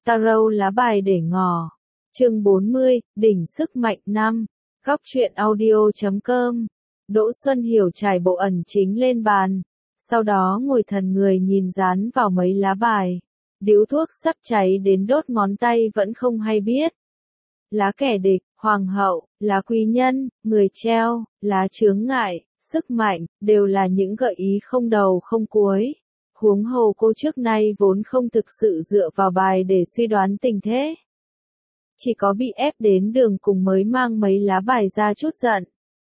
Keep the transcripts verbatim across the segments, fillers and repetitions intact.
Tarot lá bài để ngỏ. Chương bốn mươi, đỉnh sức mạnh năm. Góc truyện audio chấm com. Đỗ Xuân Hiểu trải bộ ẩn chính lên bàn, sau đó ngồi thần người nhìn dán vào mấy lá bài. Điếu thuốc sắp cháy đến đốt ngón tay vẫn không hay biết. Lá kẻ địch, hoàng hậu, lá quý nhân, người treo, lá chướng ngại, sức mạnh, đều là những gợi ý không đầu không cuối. Huống hồ cô trước nay vốn không thực sự dựa vào bài để suy đoán tình thế. Chỉ có bị ép đến đường cùng mới mang mấy lá bài ra chút giận.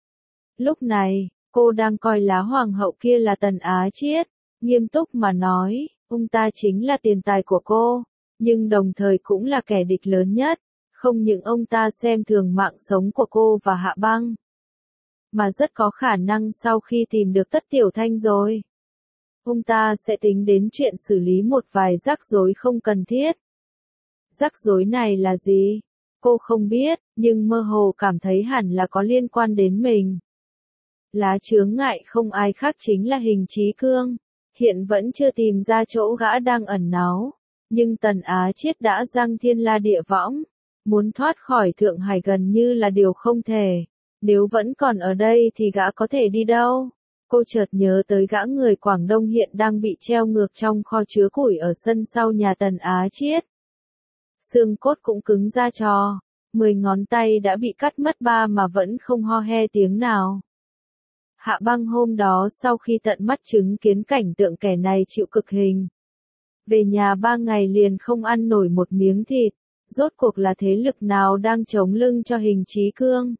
Lúc này, cô đang coi lá hoàng hậu kia là Tần Á Chiết, nghiêm túc mà nói, ông ta chính là tiền tài của cô, nhưng đồng thời cũng là kẻ địch lớn nhất. Không những ông ta xem thường mạng sống của cô và Hạ Băng, mà rất có khả năng sau khi tìm được Tất Tiểu Thanh rồi, ông ta sẽ tính đến chuyện xử lý một vài rắc rối không cần thiết. Rắc rối này là gì? Cô không biết, nhưng mơ hồ cảm thấy hẳn là có liên quan đến mình. Lá chướng ngại không ai khác chính là Hình Chí Cương, hiện vẫn chưa tìm ra chỗ gã đang ẩn náu, nhưng Tần Á Chiết đã giang thiên la địa võng. Muốn thoát khỏi Thượng Hải gần như là điều không thể. Nếu vẫn còn ở đây thì gã có thể đi đâu? Cô chợt nhớ tới gã người Quảng Đông hiện đang bị treo ngược trong kho chứa củi ở sân sau nhà Tần Á Chiết. Xương cốt cũng cứng ra trò, mười ngón tay đã bị cắt mất ba mà vẫn không ho he tiếng nào. Hạ Băng hôm đó sau khi tận mắt chứng kiến cảnh tượng kẻ này chịu cực hình, về nhà ba ngày liền không ăn nổi một miếng thịt. Rốt cuộc là thế lực nào đang chống lưng cho Hình Chí Cương?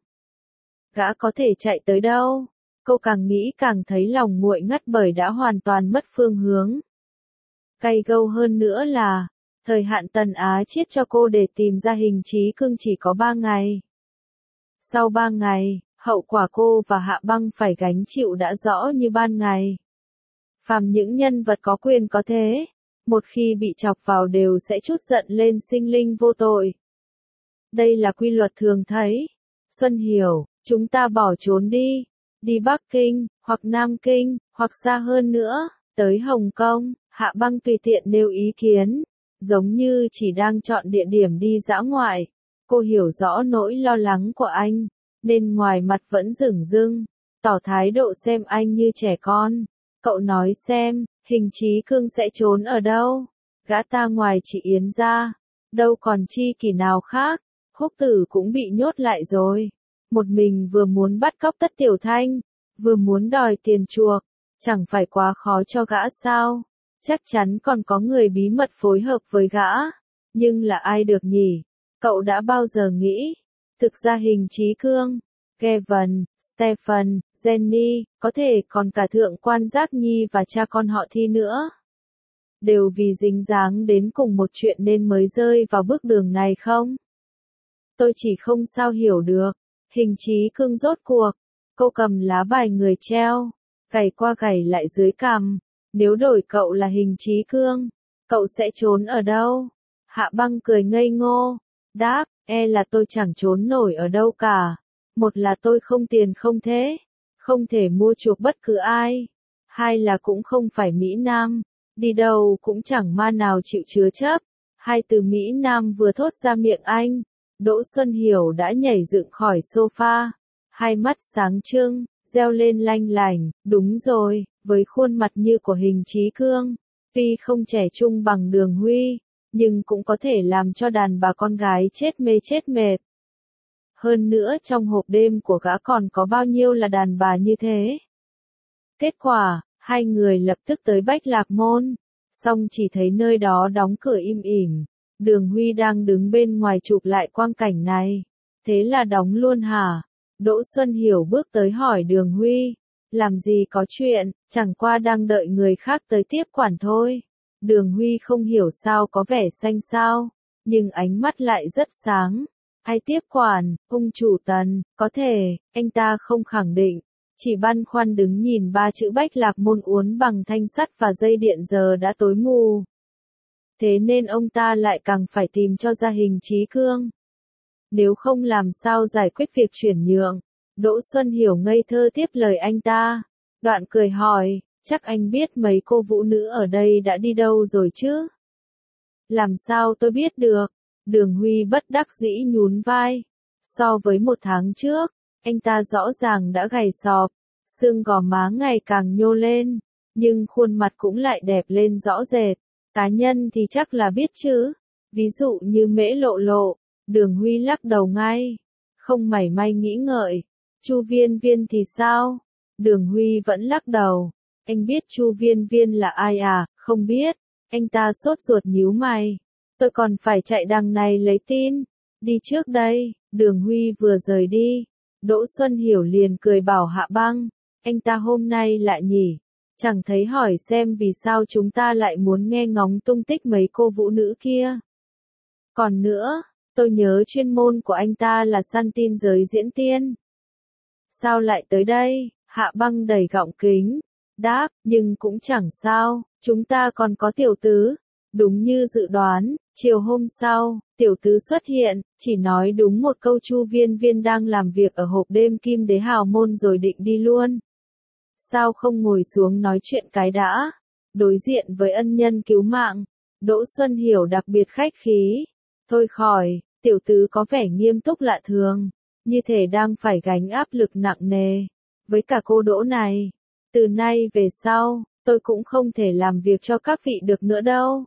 Gã có thể chạy tới đâu? Cô càng nghĩ càng thấy lòng nguội ngắt bởi đã hoàn toàn mất phương hướng. Cay gâu hơn nữa là, thời hạn Tần Á Chiết cho cô để tìm ra Hình Chí Cương chỉ có ba ngày. Sau ba ngày, hậu quả cô và Hạ Băng phải gánh chịu đã rõ như ban ngày. Phàm những nhân vật có quyền có thế, một khi bị chọc vào đều sẽ trút giận lên sinh linh vô tội. Đây là quy luật thường thấy. Xuân Hiểu, chúng ta bỏ trốn đi. Đi Bắc Kinh, hoặc Nam Kinh, hoặc xa hơn nữa, tới Hồng Kông. Hạ Băng tùy tiện nêu ý kiến, giống như chỉ đang chọn địa điểm đi dã ngoại. Cô hiểu rõ nỗi lo lắng của anh, nên ngoài mặt vẫn dửng dưng, tỏ thái độ xem anh như trẻ con. Cậu nói xem, Hình Chí Cương sẽ trốn ở đâu? Gã ta ngoài chị Yến ra, đâu còn chi kỷ nào khác. Húc Tử cũng bị nhốt lại rồi. Một mình vừa muốn bắt cóc Tất Tiểu Thanh, vừa muốn đòi tiền chuộc, chẳng phải quá khó cho gã sao? Chắc chắn còn có người bí mật phối hợp với gã. Nhưng là ai được nhỉ? Cậu đã bao giờ nghĩ? Thực ra Hình Chí Cương, Kevin, Stephen, Jenny, có thể còn cả thượng quan Giác Nhi và cha con họ Thi nữa. Đều vì dính dáng đến cùng một chuyện nên mới rơi vào bước đường này không? Tôi chỉ không sao hiểu được. Hình Chí Cương rốt cuộc. Cô cầm lá bài người treo, gảy qua gảy lại dưới cằm. Nếu đổi cậu là Hình Chí Cương, cậu sẽ trốn ở đâu? Hạ Băng cười ngây ngô, đáp, e là tôi chẳng trốn nổi ở đâu cả. Một là tôi không tiền không thế, không thể mua chuộc bất cứ ai. Hai là cũng không phải Mỹ Nam, đi đâu cũng chẳng ma nào chịu chứa chấp. Hai từ Mỹ Nam vừa thốt ra miệng anh, Đỗ Xuân Hiểu đã nhảy dựng khỏi sofa, hai mắt sáng trưng, reo lên lanh lảnh, đúng rồi, với khuôn mặt như của Hình Chí Cương, tuy không trẻ trung bằng Đường Huy, nhưng cũng có thể làm cho đàn bà con gái chết mê chết mệt. Hơn nữa trong hộp đêm của gã còn có bao nhiêu là đàn bà như thế. Kết quả, hai người lập tức tới Bách Lạc Môn, xong chỉ thấy nơi đó đóng cửa im ỉm. Đường Huy đang đứng bên ngoài chụp lại quang cảnh này. Thế là đóng luôn hả? Đỗ Xuân Hiểu bước tới hỏi Đường Huy. Làm gì có chuyện, chẳng qua đang đợi người khác tới tiếp quản thôi. Đường Huy không hiểu sao có vẻ xanh xao, nhưng ánh mắt lại rất sáng. Ai tiếp quản, ông chủ Tần, có thể, anh ta không khẳng định. Chỉ băn khoăn đứng nhìn ba chữ Bách Lạc Môn uốn bằng thanh sắt và dây điện giờ đã tối mù. Thế nên ông ta lại càng phải tìm cho ra Hình Chí Cương. Nếu không làm sao giải quyết việc chuyển nhượng. Đỗ Xuân Hiểu ngây thơ tiếp lời anh ta. Đoạn cười hỏi, chắc anh biết mấy cô vũ nữ ở đây đã đi đâu rồi chứ? Làm sao tôi biết được? Đường Huy bất đắc dĩ nhún vai. So với một tháng trước, anh ta rõ ràng đã gầy sọp, xương gò má ngày càng nhô lên, nhưng khuôn mặt cũng lại đẹp lên rõ rệt. Cá nhân thì chắc là biết chứ. Ví dụ như Mễ Lộ Lộ, Đường Huy lắc đầu ngay, không mảy may nghĩ ngợi. Chu Viên Viên thì sao? Đường Huy vẫn lắc đầu. Anh biết Chu Viên Viên là ai à? Không biết. Anh ta sốt ruột nhíu mày. Tôi còn phải chạy đằng này lấy tin. Đi trước đây. Đường Huy vừa rời đi, Đỗ Xuân Hiểu liền cười bảo Hạ Băng, anh ta hôm nay lại nhỉ, chẳng thấy hỏi xem vì sao chúng ta lại muốn nghe ngóng tung tích mấy cô vũ nữ kia. Còn nữa, tôi nhớ chuyên môn của anh ta là săn tin giới diễn tiên. Sao lại tới đây? Hạ Băng đầy gọng kính, đáp, nhưng cũng chẳng sao, chúng ta còn có tiểu tứ. Đúng như dự đoán, chiều hôm sau, tiểu tứ xuất hiện, chỉ nói đúng một câu Chu Viên Viên đang làm việc ở hộp đêm Kim Đế Hào Môn rồi định đi luôn. Sao không ngồi xuống nói chuyện cái đã? Đối diện với ân nhân cứu mạng, Đỗ Xuân Hiểu đặc biệt khách khí. Thôi khỏi, tiểu tứ có vẻ nghiêm túc lạ thường, như thể đang phải gánh áp lực nặng nề. Với cả cô Đỗ này, từ nay về sau, tôi cũng không thể làm việc cho các vị được nữa đâu.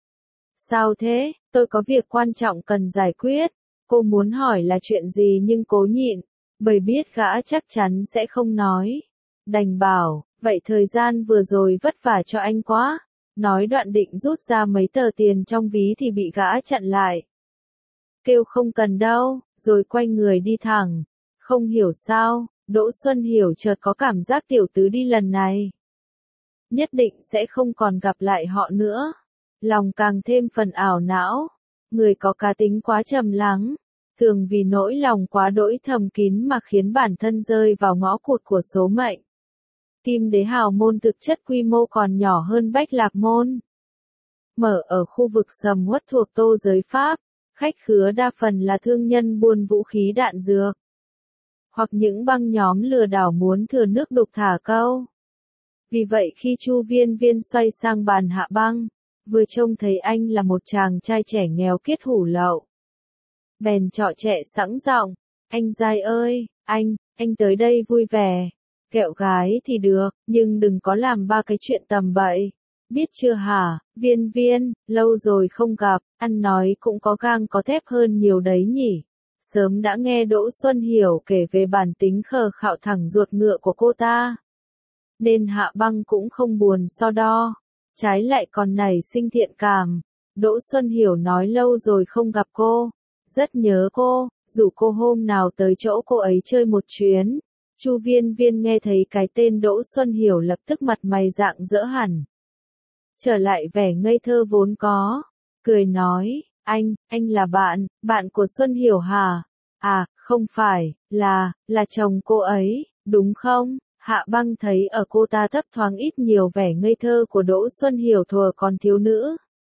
Sao thế? Tôi có việc quan trọng cần giải quyết. Cô muốn hỏi là chuyện gì nhưng cố nhịn, bởi biết gã chắc chắn sẽ không nói. Đành bảo, vậy thời gian vừa rồi vất vả cho anh quá. Nói đoạn định rút ra mấy tờ tiền trong ví thì bị gã chặn lại. Kêu không cần đâu, rồi quay người đi thẳng. Không hiểu sao, Đỗ Xuân Hiểu chợt có cảm giác tiểu tứ đi lần này nhất định sẽ không còn gặp lại họ nữa. Lòng càng thêm phần ảo não. Người có cá tính quá trầm lắng, thường vì nỗi lòng quá đỗi thầm kín mà khiến bản thân rơi vào ngõ cụt của số mệnh. Kim Đế Hào Môn thực chất quy mô còn nhỏ hơn Bách Lạc Môn. Mở ở khu vực sầm uất thuộc Tô giới Pháp, khách khứa đa phần là thương nhân buôn vũ khí đạn dược, hoặc những băng nhóm lừa đảo muốn thừa nước đục thả câu. Vì vậy khi Chu Viên Viên xoay sang bàn Hạ Băng, vừa trông thấy anh là một chàng trai trẻ nghèo kiết hủ lậu, bèn trọ trẻ sẵn giọng, anh giai ơi, anh, anh tới đây vui vẻ, kẹo gái thì được, nhưng đừng có làm ba cái chuyện tầm bậy, biết chưa hả? Viên Viên, lâu rồi không gặp, ăn nói cũng có gang có thép hơn nhiều đấy nhỉ. Sớm đã nghe Đỗ Xuân Hiểu kể về bản tính khờ khạo thẳng ruột ngựa của cô ta, nên Hạ Băng cũng không buồn so đo, trái lại còn nảy sinh thiện cảm. Đỗ Xuân Hiểu nói lâu rồi không gặp cô, rất nhớ cô, rủ cô hôm nào tới chỗ cô ấy chơi một chuyến. Chu Viên Viên nghe thấy cái tên Đỗ Xuân Hiểu lập tức mặt mày rạng rỡ hẳn, trở lại vẻ ngây thơ vốn có, cười nói, anh, anh là bạn, bạn của Xuân Hiểu hả? À, không phải, là, là chồng cô ấy, đúng không? Hạ Băng thấy ở cô ta thấp thoáng ít nhiều vẻ ngây thơ của Đỗ Xuân Hiểu thuở còn thiếu nữ,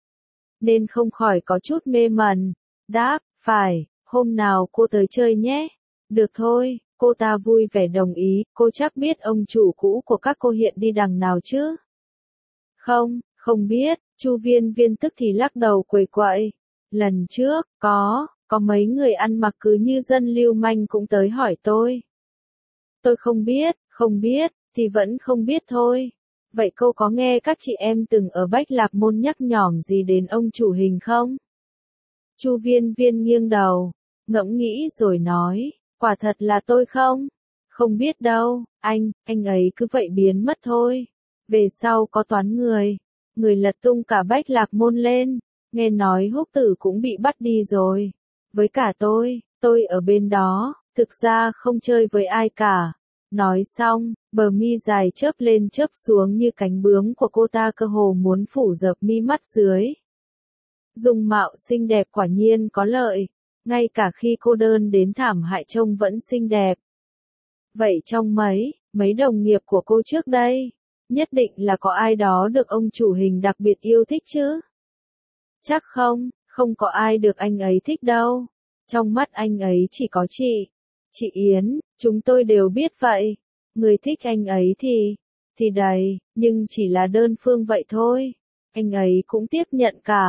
nên không khỏi có chút mê mẩn, đáp, phải, hôm nào cô tới chơi nhé. Được thôi, cô ta vui vẻ đồng ý, cô chắc biết ông chủ cũ của các cô hiện đi đằng nào chứ? Không, không biết, Chu Viên Viên tức thì lắc đầu quẩy quậy. Lần trước, có, có mấy người ăn mặc cứ như dân lưu manh cũng tới hỏi tôi. Tôi không biết, không biết, thì vẫn không biết thôi. Vậy cô có nghe các chị em từng ở Bách Lạc Môn nhắc nhỏm gì đến ông chủ Hình không? Chu Viên Viên nghiêng đầu, ngẫm nghĩ rồi nói, quả thật là tôi không? Không biết đâu, anh, anh ấy cứ vậy biến mất thôi. Về sau có toán người, người lật tung cả Bách Lạc Môn lên, nghe nói Húc Tử cũng bị bắt đi rồi. Với cả tôi, tôi ở bên đó, thực ra không chơi với ai cả. Nói xong, bờ mi dài chớp lên chớp xuống như cánh bướm của cô ta cơ hồ muốn phủ dập mi mắt dưới. Dung mạo xinh đẹp quả nhiên có lợi, ngay cả khi cô đơn đến thảm hại trông vẫn xinh đẹp. Vậy trong mấy, mấy đồng nghiệp của cô trước đây, nhất định là có ai đó được ông chủ Hình đặc biệt yêu thích chứ? Chắc không, không có ai được anh ấy thích đâu. Trong mắt anh ấy chỉ có chị, chị Yến, chúng tôi đều biết vậy. Người thích anh ấy thì, thì đầy, nhưng chỉ là đơn phương vậy thôi. Anh ấy cũng tiếp nhận cả.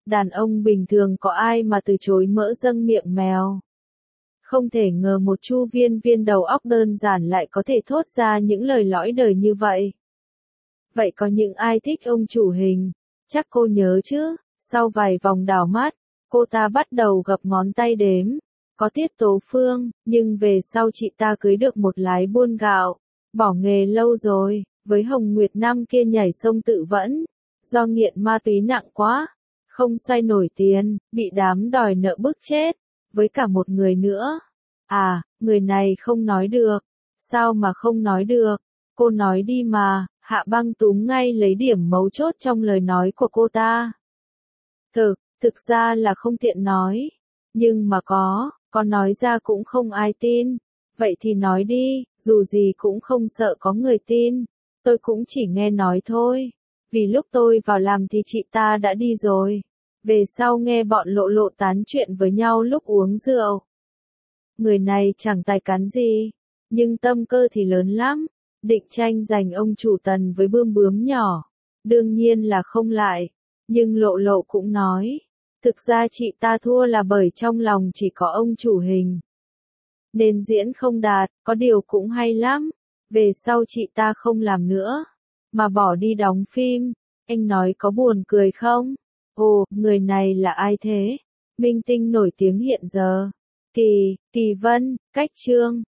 Đàn ông bình thường có ai mà từ chối mỡ dâng miệng mèo. Không thể ngờ một Chu Viên Viên đầu óc đơn giản lại có thể thốt ra những lời lõi đời như vậy. Vậy có những ai thích ông chủ hình? Chắc cô nhớ chứ, sau vài vòng đảo mắt, cô ta bắt đầu gập ngón tay đếm. Có Tiết Tố Phương, nhưng về sau chị ta cưới được một lái buôn gạo, bỏ nghề lâu rồi, với Hồng Nguyệt năm kia nhảy sông tự vẫn, do nghiện ma túy nặng quá, không xoay nổi tiền, bị đám đòi nợ bức chết, với cả một người nữa. À, người này không nói được. Sao mà không nói được? Cô nói đi mà, Hạ Băng túm ngay lấy điểm mấu chốt trong lời nói của cô ta. Thực, thực ra là không tiện nói. Nhưng mà có, có nói ra cũng không ai tin. Vậy thì nói đi, dù gì cũng không sợ có người tin. Tôi cũng chỉ nghe nói thôi. Vì lúc tôi vào làm thì chị ta đã đi rồi. Về sau nghe bọn lộ lộ tán chuyện với nhau lúc uống rượu. Người này chẳng tài cán gì, nhưng tâm cơ thì lớn lắm. Định tranh giành ông chủ Tần với bươm bướm nhỏ. Đương nhiên là không lại. Nhưng lộ lộ cũng nói. Thực ra chị ta thua là bởi trong lòng chỉ có ông chủ hình. Nên diễn không đạt, có điều cũng hay lắm. Về sau chị ta không làm nữa, mà bỏ đi đóng phim. Anh nói có buồn cười không? Ồ, người này là ai thế? Minh tinh nổi tiếng hiện giờ. Kỳ, Kỳ Vân, Cách Trương.